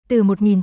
Từ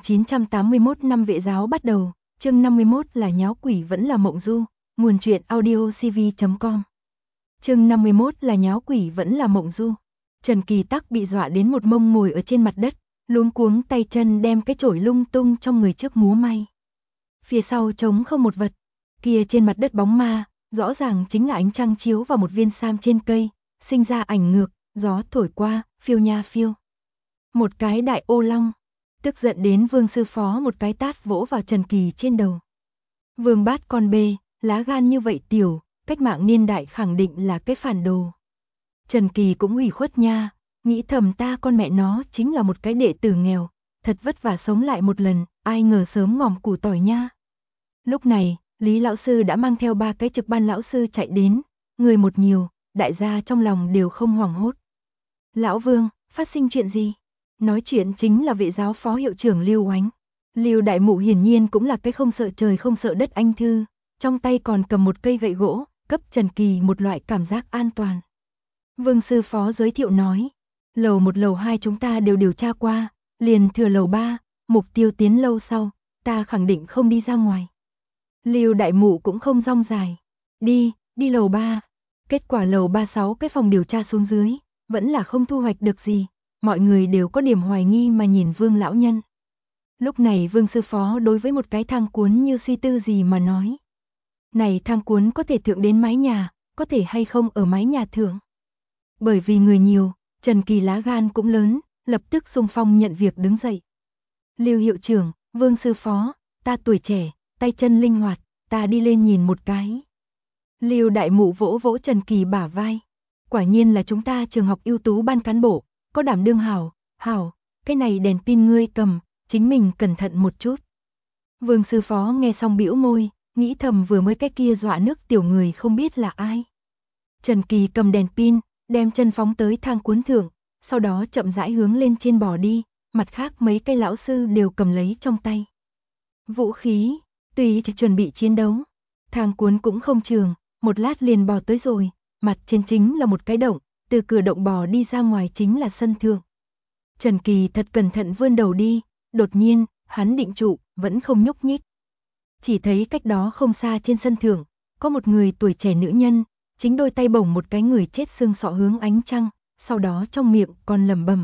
1981 năm vệ giáo bắt đầu, chương 51 là nháo quỷ vẫn là mộng du, nguồn truyện audiocv.com. Chương 51 là nháo quỷ vẫn là mộng du. Trần Kỳ Tắc bị dọa đến một mông ngồi ở trên mặt đất, luống cuống tay chân đem cái chổi lung tung trong người trước múa may. Phía sau trống không một vật, kia trên mặt đất bóng ma, rõ ràng chính là ánh trăng chiếu vào một viên sam trên cây, sinh ra ảnh ngược, gió thổi qua, phiêu nha phiêu. Một cái đại ô long, tức giận đến Vương sư phó một cái tát vỗ vào Trần Kỳ trên đầu. Vương bát con bê, lá gan như vậy tiểu, cách mạng niên đại khẳng định là cái phản đồ. Trần Kỳ cũng ủy khuất nha, nghĩ thầm ta con mẹ nó chính là một cái đệ tử nghèo, thật vất vả sống lại một lần, ai ngờ sớm ngòm củ tỏi nha. Lúc này, Lý lão sư đã mang theo 3 cái trực ban lão sư chạy đến, người một nhiều, đại gia trong lòng đều không hoảng hốt. Lão Vương, phát sinh chuyện gì? Nói chuyện chính là vệ giáo phó hiệu trưởng Lưu Oánh. Lưu đại mụ hiển nhiên cũng là cái không sợ trời không sợ đất anh thư, trong tay còn cầm một cây gậy gỗ, cấp Trần Kỳ một loại cảm giác an toàn. Vương sư phó giới thiệu nói, lầu 1 lầu 2 chúng ta đều điều tra qua, liền thừa lầu 3, mục tiêu tiến lâu sau, ta khẳng định không đi ra ngoài. Lưu đại mụ cũng không rong dài, đi lầu 3. Kết quả lầu 36 cái phòng điều tra xuống dưới, vẫn là không thu hoạch được gì, mọi người đều có điểm hoài nghi mà nhìn Vương lão nhân. Lúc này Vương sư phó đối với một cái thang cuốn như suy tư gì mà nói. Này thang cuốn có thể thượng đến mái nhà, có thể hay không ở mái nhà thượng. Bởi vì người nhiều, Trần Kỳ lá gan cũng lớn, lập tức xung phong nhận việc đứng dậy. Lưu hiệu trưởng, Vương sư phó, ta tuổi trẻ, tay chân linh hoạt, ta đi lên nhìn một cái. Lưu đại mụ vỗ vỗ Trần Kỳ bả vai. Quả nhiên là chúng ta trường học ưu tú ban cán bộ, có đảm đương hảo, cái này đèn pin ngươi cầm, chính mình cẩn thận một chút. Vương sư phó nghe xong bĩu môi, nghĩ thầm vừa mới cái kia dọa nước tiểu người không biết là ai. Trần Kỳ cầm đèn pin, đem chân phóng tới thang cuốn thượng, sau đó chậm rãi hướng lên trên bò đi, mặt khác mấy cây lão sư đều cầm lấy trong tay. Vũ khí, tùy chỉ chuẩn bị chiến đấu. Thang cuốn cũng không trường, một lát liền bò tới rồi, mặt trên chính là một cái động, từ cửa động bò đi ra ngoài chính là sân thượng. Trần Kỳ thật cẩn thận vươn đầu đi, đột nhiên, hắn định trụ, vẫn không nhúc nhích. Chỉ thấy cách đó không xa trên sân thượng, có một người tuổi trẻ nữ nhân, chính đôi tay bổng một cái người chết xương sọ hướng ánh trăng, sau đó trong miệng còn lẩm bẩm.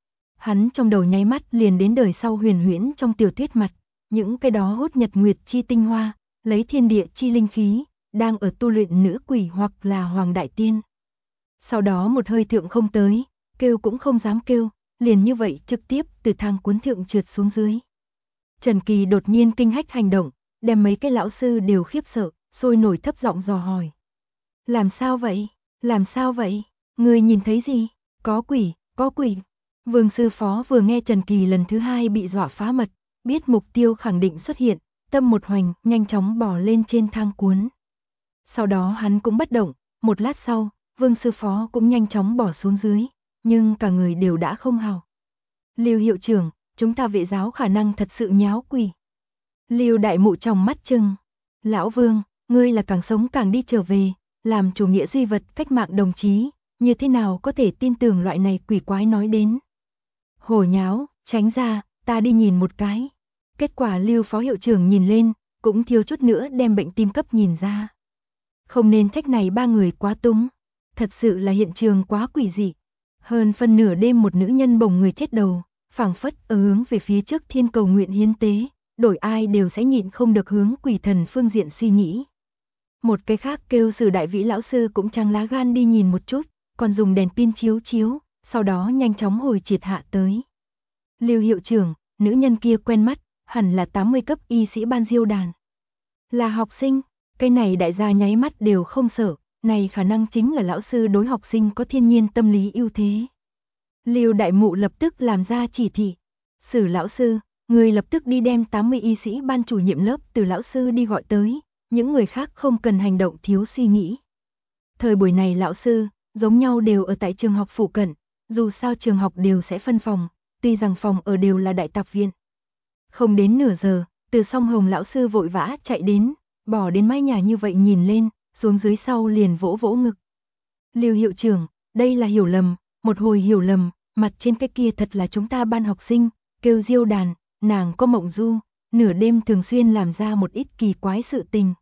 Hắn trong đầu nháy mắt liền đến đời sau huyền huyễn trong tiểu thuyết mặt, những cái đó hút nhật nguyệt chi tinh hoa, lấy thiên địa chi linh khí, đang ở tu luyện nữ quỷ hoặc là hoàng đại tiên. Sau đó một hơi thượng không tới, kêu cũng không dám kêu, liền như vậy trực tiếp từ thang cuốn thượng trượt xuống dưới. Trần Kỳ đột nhiên kinh hách hành động, đem mấy cái lão sư đều khiếp sợ, sôi nổi thấp giọng dò hỏi. Làm sao vậy? Làm sao vậy? Người nhìn thấy gì? Có quỷ, có quỷ. Vương sư phó vừa nghe Trần Kỳ lần thứ 2 bị dọa phá mật, biết mục tiêu khẳng định xuất hiện, tâm một hoành, nhanh chóng bò lên trên thang cuốn. Sau đó hắn cũng bất động, một lát sau, Vương sư phó cũng nhanh chóng bỏ xuống dưới, nhưng cả người đều đã không hào. Lưu hiệu trưởng, chúng ta vệ giáo khả năng thật sự nháo quỷ. Lưu đại mụ trong mắt trừng. Lão Vương, ngươi là càng sống càng đi trở về, làm chủ nghĩa duy vật cách mạng đồng chí, như thế nào có thể tin tưởng loại này quỷ quái nói đến. Hồ nháo, tránh ra, ta đi nhìn một cái. Kết quả Lưu phó hiệu trưởng nhìn lên, cũng thiếu chút nữa đem bệnh tim cấp nhìn ra. Không nên trách này 3 người quá túng, thật sự là hiện trường quá quỷ dị. Hơn phân nửa đêm một nữ nhân bồng người chết đầu, phảng phất ở hướng về phía trước thiên cầu nguyện hiến tế, đổi ai đều sẽ nhịn không được hướng quỷ thần phương diện suy nghĩ. Một cái khác kêu Sử đại vĩ lão sư cũng trăng lá gan đi nhìn một chút, còn dùng đèn pin chiếu chiếu, sau đó nhanh chóng hồi triệt hạ tới. Lưu hiệu trưởng, nữ nhân kia quen mắt, hẳn là 80 cấp y sĩ ban diêu đàn. Là học sinh, cái này đại gia nháy mắt đều không sợ, này khả năng chính là lão sư đối học sinh có thiên nhiên tâm lý ưu thế. Lưu đại mụ lập tức làm ra chỉ thị. Sử lão sư, người lập tức đi đem 80 y sĩ ban chủ nhiệm lớp từ lão sư đi gọi tới, những người khác không cần hành động thiếu suy nghĩ. Thời buổi này lão sư, giống nhau đều ở tại trường học phụ cận, dù sao trường học đều sẽ phân phòng, tuy rằng phòng ở đều là đại tạp viện. Không đến nửa giờ, từ song hồng lão sư vội vã chạy đến, bỏ đến mái nhà như vậy nhìn lên, xuống dưới sau liền vỗ vỗ ngực. Lưu hiệu trưởng, đây là hiểu lầm, một hồi hiểu lầm, mặt trên cái kia thật là chúng ta ban học sinh, kêu diêu đàn, nàng có mộng du, nửa đêm thường xuyên làm ra một ít kỳ quái sự tình.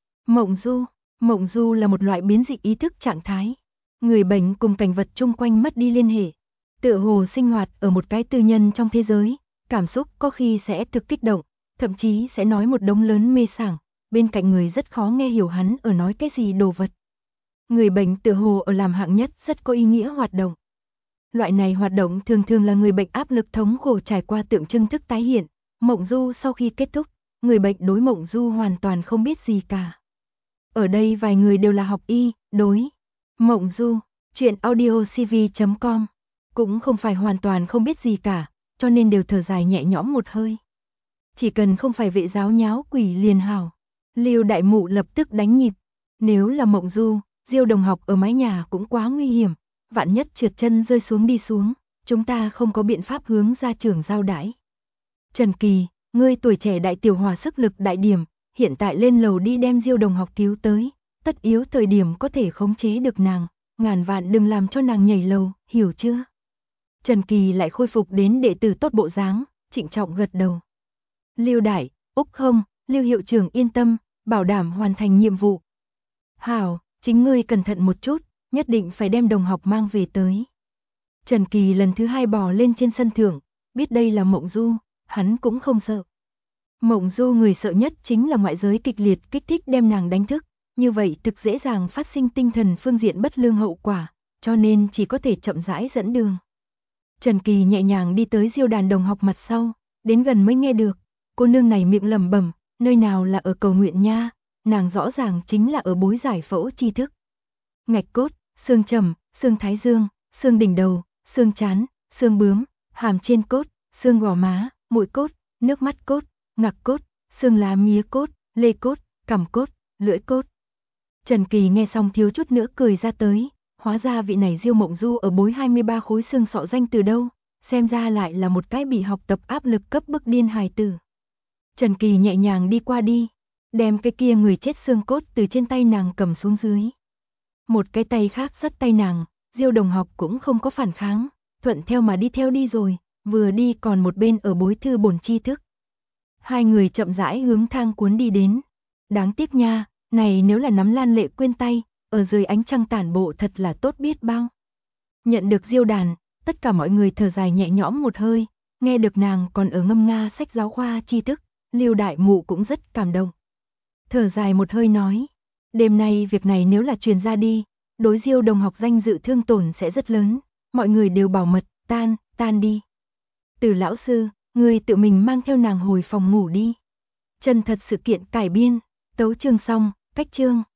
Mộng du là một loại biến dị ý thức trạng thái. Người bệnh cùng cảnh vật chung quanh mất đi liên hệ, tựa hồ sinh hoạt ở một cái tư nhân trong thế giới, cảm xúc có khi sẽ thực kích động, thậm chí sẽ nói một đống lớn mê sảng, bên cạnh người rất khó nghe hiểu hắn ở nói cái gì đồ vật. Người bệnh tựa hồ ở làm hạng nhất rất có ý nghĩa hoạt động. Loại này hoạt động thường thường là người bệnh áp lực thống khổ trải qua tượng trưng thức tái hiện. Mộng du sau khi kết thúc, người bệnh đối mộng du hoàn toàn không biết gì cả. Ở đây vài người đều là học y, đối mộng du, truyện audiocv.com cũng không phải hoàn toàn không biết gì cả, cho nên đều thở dài nhẹ nhõm một hơi. Chỉ cần không phải vệ giáo nháo quỷ liền hảo. Lưu đại mụ lập tức đánh nhịp. Nếu là mộng du, Diêu đồng học ở mái nhà cũng quá nguy hiểm, vạn nhất trượt chân rơi xuống đi xuống, chúng ta không có biện pháp hướng gia trưởng giao đãi. Trần Kỳ, ngươi tuổi trẻ đại tiểu hòa sức lực đại điểm, hiện tại lên lầu đi đem Diêu đồng học cứu tới, tất yếu thời điểm có thể khống chế được nàng, ngàn vạn đừng làm cho nàng nhảy lầu, hiểu chưa? Trần Kỳ lại khôi phục đến đệ tử tốt bộ dáng, trịnh trọng gật đầu. Lưu đại, Úc không, Lưu hiệu trưởng yên tâm, bảo đảm hoàn thành nhiệm vụ. Hảo, chính ngươi cẩn thận một chút, nhất định phải đem đồng học mang về tới. Trần Kỳ lần thứ hai bò lên trên sân thượng, biết đây là mộng du, hắn cũng không sợ. Mộng du người sợ nhất chính là ngoại giới kịch liệt kích thích đem nàng đánh thức, như vậy thực dễ dàng phát sinh tinh thần phương diện bất lương hậu quả, cho nên chỉ có thể chậm rãi dẫn đường. Trần Kỳ nhẹ nhàng đi tới Diêu đàn đồng học mặt sau, đến gần mới nghe được, cô nương này miệng lẩm bẩm, nơi nào là ở cầu nguyện nha, nàng rõ ràng chính là ở bối giải phẫu tri thức. Ngạch cốt, xương trầm, xương thái dương, xương đỉnh đầu, xương trán, xương bướm, hàm trên cốt, xương gò má, mũi cốt, nước mắt cốt, ngạc cốt, xương lá mía cốt, lê cốt, cằm cốt, lưỡi cốt. Trần Kỳ nghe xong thiếu chút nữa cười ra tới, hóa ra vị này Diêu Mộng Du ở bối 23 khối xương sọ danh từ đâu, xem ra lại là một cái bị học tập áp lực cấp bức điên hài tử. Trần Kỳ nhẹ nhàng đi qua đi, đem cái kia người chết xương cốt từ trên tay nàng cầm xuống dưới. Một cái tay khác dắt tay nàng, Diêu đồng học cũng không có phản kháng, thuận theo mà đi theo đi rồi, vừa đi còn một bên ở bối thư bổn tri thức. Hai người chậm rãi hướng thang cuốn đi đến. Đáng tiếc nha, này nếu là nắm Lan Lệ Quyên tay, ở dưới ánh trăng tản bộ thật là tốt biết bao. Nhận được Diêu đàn, tất cả mọi người thở dài nhẹ nhõm một hơi, nghe được nàng còn ở ngâm nga sách giáo khoa tri thức, Lưu đại mụ cũng rất cảm động. Thở dài một hơi nói, đêm nay việc này nếu là truyền ra đi, đối Diêu đồng học danh dự thương tổn sẽ rất lớn, mọi người đều bảo mật, tan đi. Từ lão sư, người tự mình mang theo nàng hồi phòng ngủ đi. Chân thật sự kiện cải biên, tấu chương xong, cách chương.